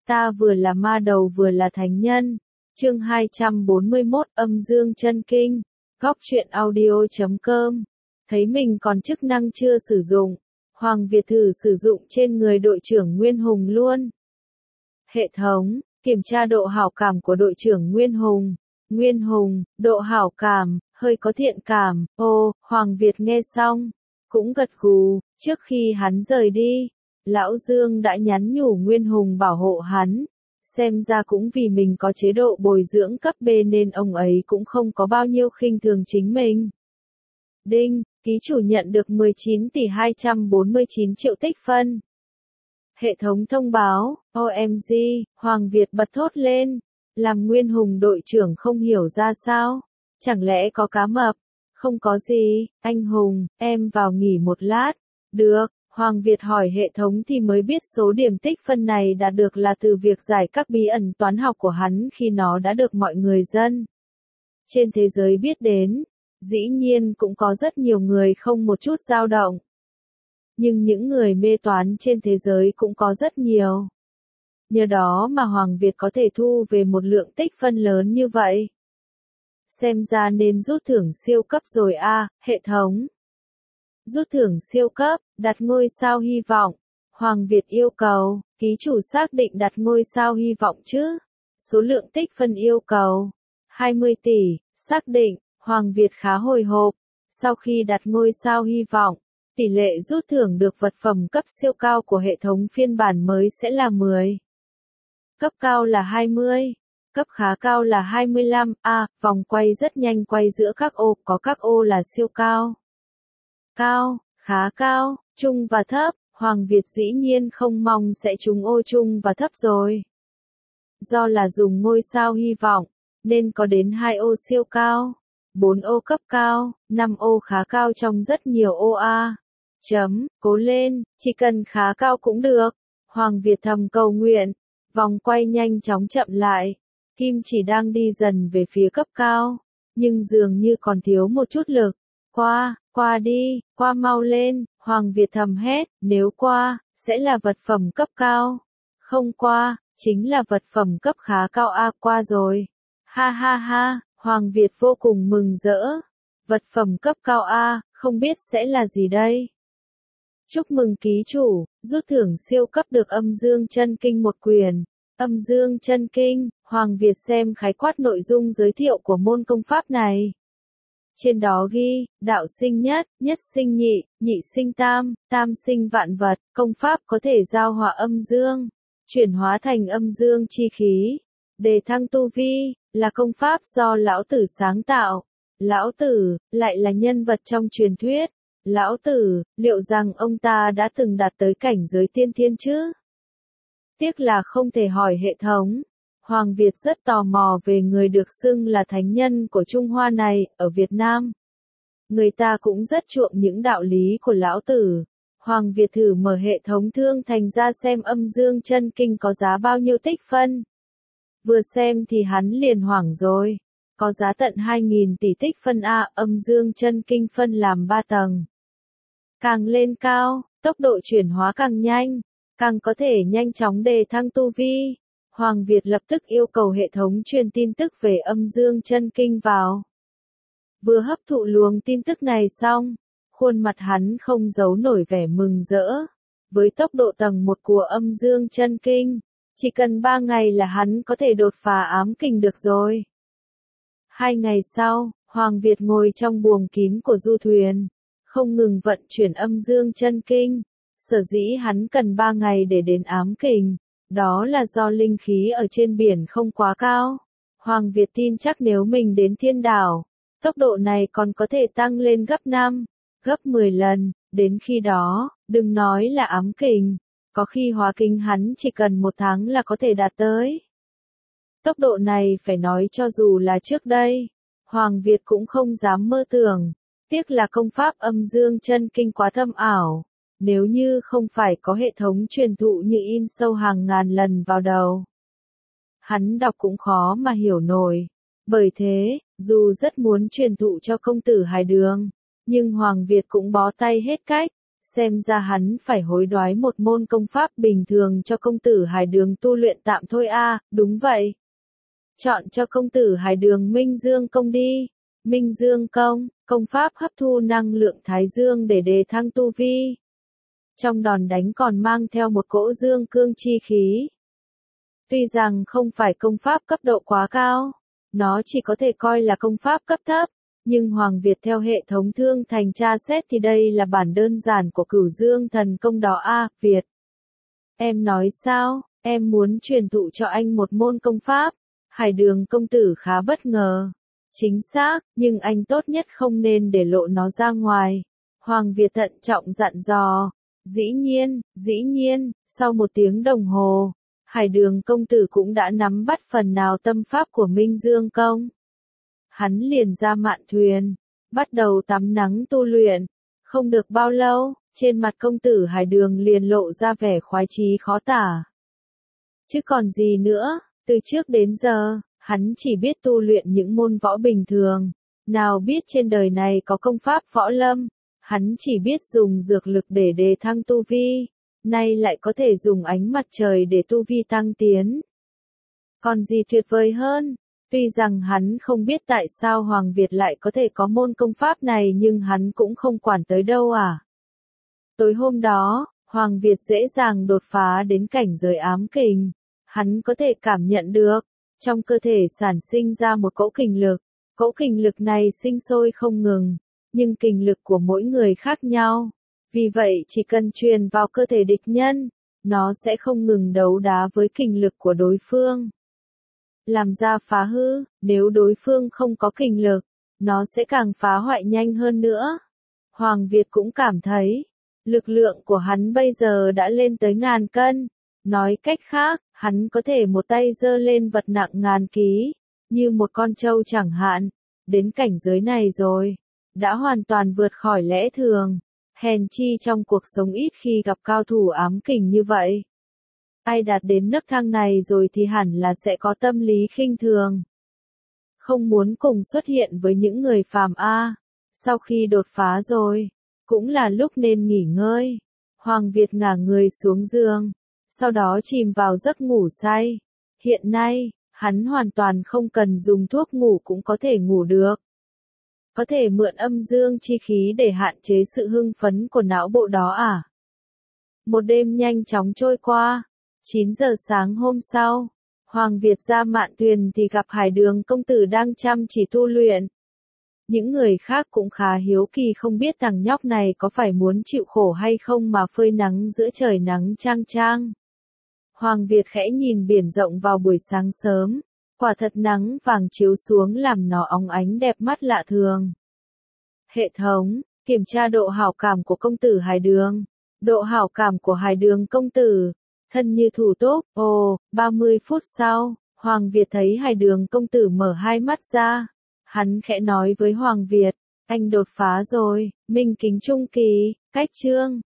Ta vừa là ma đầu vừa là thánh nhân. Chương 241 Âm Dương Chân Kinh. Góc truyện audio.com. Thấy mình còn chức năng chưa sử dụng, Hoàng Việt thử sử dụng trên người đội trưởng Nguyên Hùng luôn. Hệ thống, kiểm tra độ hảo cảm của đội trưởng Nguyên Hùng. Nguyên Hùng, độ hảo cảm, hơi có thiện cảm. Ô, Hoàng Việt nghe xong, cũng gật gù. Trước khi hắn rời đi, Lão Dương đã nhắn nhủ Nguyên Hùng bảo hộ hắn. Xem ra cũng vì mình có chế độ bồi dưỡng cấp B nên ông ấy cũng không có bao nhiêu khinh thường chính mình. Đinh, ký chủ nhận được 19 tỷ 249 triệu tích phân. Hệ thống thông báo, OMG, Hoàng Việt bật thốt lên. Làm Nguyên Hùng đội trưởng không hiểu ra sao. Chẳng lẽ có cá mập? Không có gì, anh Hùng, em vào nghỉ một lát. Được. Hoàng Việt hỏi hệ thống thì mới biết số điểm tích phân này đạt được là từ việc giải các bí ẩn toán học của hắn khi nó đã được mọi người dân trên thế giới biết đến. Dĩ nhiên cũng có rất nhiều người không một chút dao động. Nhưng những người mê toán trên thế giới cũng có rất nhiều. Nhờ đó mà Hoàng Việt có thể thu về một lượng tích phân lớn như vậy. Xem ra nên rút thưởng siêu cấp rồi a, hệ thống. Rút thưởng siêu cấp, đặt ngôi sao hy vọng. Hoàng Việt yêu cầu, ký chủ xác định đặt ngôi sao hy vọng chứ. Số lượng tích phân yêu cầu, 20 tỷ, xác định. Hoàng Việt khá hồi hộp. Sau khi đặt ngôi sao hy vọng, tỷ lệ rút thưởng được vật phẩm cấp siêu cao của hệ thống phiên bản mới sẽ là 10. Cấp cao là 20. Cấp khá cao là 25. Vòng quay rất nhanh quay giữa các ô, có các ô là siêu cao. Cao, khá cao, trung và thấp. Hoàng Việt dĩ nhiên không mong sẽ trúng ô trung và thấp rồi. Do là dùng ngôi sao hy vọng, nên có đến 2 ô siêu cao, 4 ô cấp cao, 5 ô khá cao trong rất nhiều ô A. Cố lên, chỉ cần khá cao cũng được. Hoàng Việt thầm cầu nguyện. Vòng quay nhanh chóng chậm lại. Kim chỉ đang đi dần về phía cấp cao, nhưng dường như còn thiếu một chút lực. Qua đi, qua mau lên, Hoàng Việt thầm hét, nếu qua, sẽ là vật phẩm cấp cao. Không qua, chính là vật phẩm cấp khá cao. Qua rồi. Ha ha ha, Hoàng Việt vô cùng mừng rỡ. Vật phẩm cấp cao không biết sẽ là gì đây? Chúc mừng ký chủ, rút thưởng siêu cấp được Âm Dương Chân Kinh một quyển. Âm Dương Chân Kinh, Hoàng Việt xem khái quát nội dung giới thiệu của môn công pháp này. Trên đó ghi, đạo sinh nhất, nhất sinh nhị, nhị sinh tam, tam sinh vạn vật, công pháp có thể giao hòa âm dương, chuyển hóa thành âm dương chi khí, đề thăng tu vi, là công pháp do Lão Tử sáng tạo. Lão Tử, lại là nhân vật trong truyền thuyết. Lão Tử, liệu rằng ông ta đã từng đạt tới cảnh giới tiên thiên chứ? Tiếc là không thể hỏi hệ thống. Hoàng Việt rất tò mò về người được xưng là thánh nhân của Trung Hoa này, ở Việt Nam. Người ta cũng rất chuộng những đạo lý của Lão Tử. Hoàng Việt thử mở hệ thống Thương Thành ra xem Âm Dương Chân Kinh có giá bao nhiêu tích phân. Vừa xem thì hắn liền hoảng rồi. Có giá tận 2.000 tỷ tích phân Âm Dương Chân Kinh phân làm 3 tầng. Càng lên cao, tốc độ chuyển hóa càng nhanh, càng có thể nhanh chóng đề thăng tu vi. Hoàng Việt lập tức yêu cầu hệ thống truyền tin tức về Âm Dương Chân Kinh vào. Vừa hấp thụ luồng tin tức này xong, khuôn mặt hắn không giấu nổi vẻ mừng rỡ. Với tốc độ tầng 1 của Âm Dương Chân Kinh, chỉ cần 3 ngày là hắn có thể đột phá ám kình được rồi. 2 ngày sau, Hoàng Việt ngồi trong buồng kín của du thuyền, không ngừng vận chuyển Âm Dương Chân Kinh. Sở dĩ hắn cần 3 ngày để đến ám kình, đó là do linh khí ở trên biển không quá cao. Hoàng Việt tin chắc nếu mình đến thiên đảo, tốc độ này còn có thể tăng lên gấp 5, gấp 10 lần, đến khi đó, đừng nói là ám kình, có khi hóa kình hắn chỉ cần 1 tháng là có thể đạt tới. Tốc độ này phải nói cho dù là trước đây, Hoàng Việt cũng không dám mơ tưởng. Tiếc là công pháp Âm Dương Chân Kinh quá thâm ảo. Nếu như không phải có hệ thống truyền thụ như in sâu hàng ngàn lần vào đầu, hắn đọc cũng khó mà hiểu nổi. Bởi thế, dù rất muốn truyền thụ cho công tử Hải Đường, nhưng Hoàng Việt cũng bó tay hết cách. Xem ra hắn phải hối đoái một môn công pháp bình thường cho công tử Hải Đường tu luyện tạm thôi a, đúng vậy. Chọn cho công tử Hải Đường Minh Dương công đi. Minh Dương công, công pháp hấp thu năng lượng Thái Dương để đề thăng tu vi. Trong đòn đánh còn mang theo một cỗ dương cương chi khí. Tuy rằng không phải công pháp cấp độ quá cao, nó chỉ có thể coi là công pháp cấp thấp, nhưng Hoàng Việt theo hệ thống thương thành tra xét thì đây là bản đơn giản của Cửu Dương thần công đó a, Việt. Em nói sao, em muốn truyền thụ cho anh một môn công pháp. Hải Đường công tử khá bất ngờ. Chính xác, nhưng anh tốt nhất không nên để lộ nó ra ngoài. Hoàng Việt thận trọng dặn dò. Dĩ nhiên, sau một tiếng đồng hồ, Hải Đường công tử cũng đã nắm bắt phần nào tâm pháp của Minh Dương công. Hắn liền ra mạn thuyền, bắt đầu tắm nắng tu luyện. Không được bao lâu, trên mặt công tử Hải Đường liền lộ ra vẻ khoái chí khó tả. Chứ còn gì nữa, từ trước đến giờ, hắn chỉ biết tu luyện những môn võ bình thường, nào biết trên đời này có công pháp võ lâm, hắn chỉ biết dùng dược lực để đề thăng tu vi, nay lại có thể dùng ánh mặt trời để tu vi tăng tiến. Còn gì tuyệt vời hơn? Tuy rằng hắn không biết tại sao Hoàng Việt lại có thể có môn công pháp này nhưng hắn cũng không quản tới đâu à. Tối hôm đó, Hoàng Việt dễ dàng đột phá đến cảnh giới ám kình. Hắn có thể cảm nhận được, trong cơ thể sản sinh ra một cỗ kình lực. Cỗ kình lực này sinh sôi không ngừng, nhưng kình lực của mỗi người khác nhau. Vì vậy chỉ cần truyền vào cơ thể địch nhân, nó sẽ không ngừng đấu đá với kình lực của đối phương. Làm ra phá hư, nếu đối phương không có kình lực, nó sẽ càng phá hoại nhanh hơn nữa. Hoàng Việt cũng cảm thấy, lực lượng của hắn bây giờ đã lên tới 1000 cân. Nói cách khác, hắn có thể một tay giơ lên vật nặng 1000 ký, như một con trâu chẳng hạn. Đến cảnh giới này rồi, đã hoàn toàn vượt khỏi lẽ thường. Hèn chi trong cuộc sống ít khi gặp cao thủ ám kình như vậy. Ai đạt đến nấc thang này rồi thì hẳn là sẽ có tâm lý khinh thường. Không muốn cùng xuất hiện với những người phàm a. Sau khi đột phá rồi, cũng là lúc nên nghỉ ngơi. Hoàng Việt ngả người xuống giường, sau đó chìm vào giấc ngủ say. Hiện nay, hắn hoàn toàn không cần dùng thuốc ngủ cũng có thể ngủ được. Có thể mượn âm dương chi khí để hạn chế sự hưng phấn của não bộ đó à? Một đêm nhanh chóng trôi qua. 9 giờ sáng hôm sau, Hoàng Việt ra mạn thuyền thì gặp Hải Đường công tử đang chăm chỉ tu luyện. Những người khác cũng khá hiếu kỳ không biết thằng nhóc này có phải muốn chịu khổ hay không mà phơi nắng giữa trời nắng chang chang. Hoàng Việt khẽ nhìn biển rộng vào buổi sáng sớm, quả thật nắng vàng chiếu xuống làm nó óng ánh đẹp mắt lạ thường. Hệ thống, kiểm tra độ hảo cảm của công tử Hải Đường. Độ hảo cảm của Hải Đường công tử, thân như thủ túc. 30 phút sau, Hoàng Việt thấy Hải Đường công tử mở hai mắt ra. Hắn khẽ nói với Hoàng Việt, anh đột phá rồi, minh kính trung kỳ, cách chương.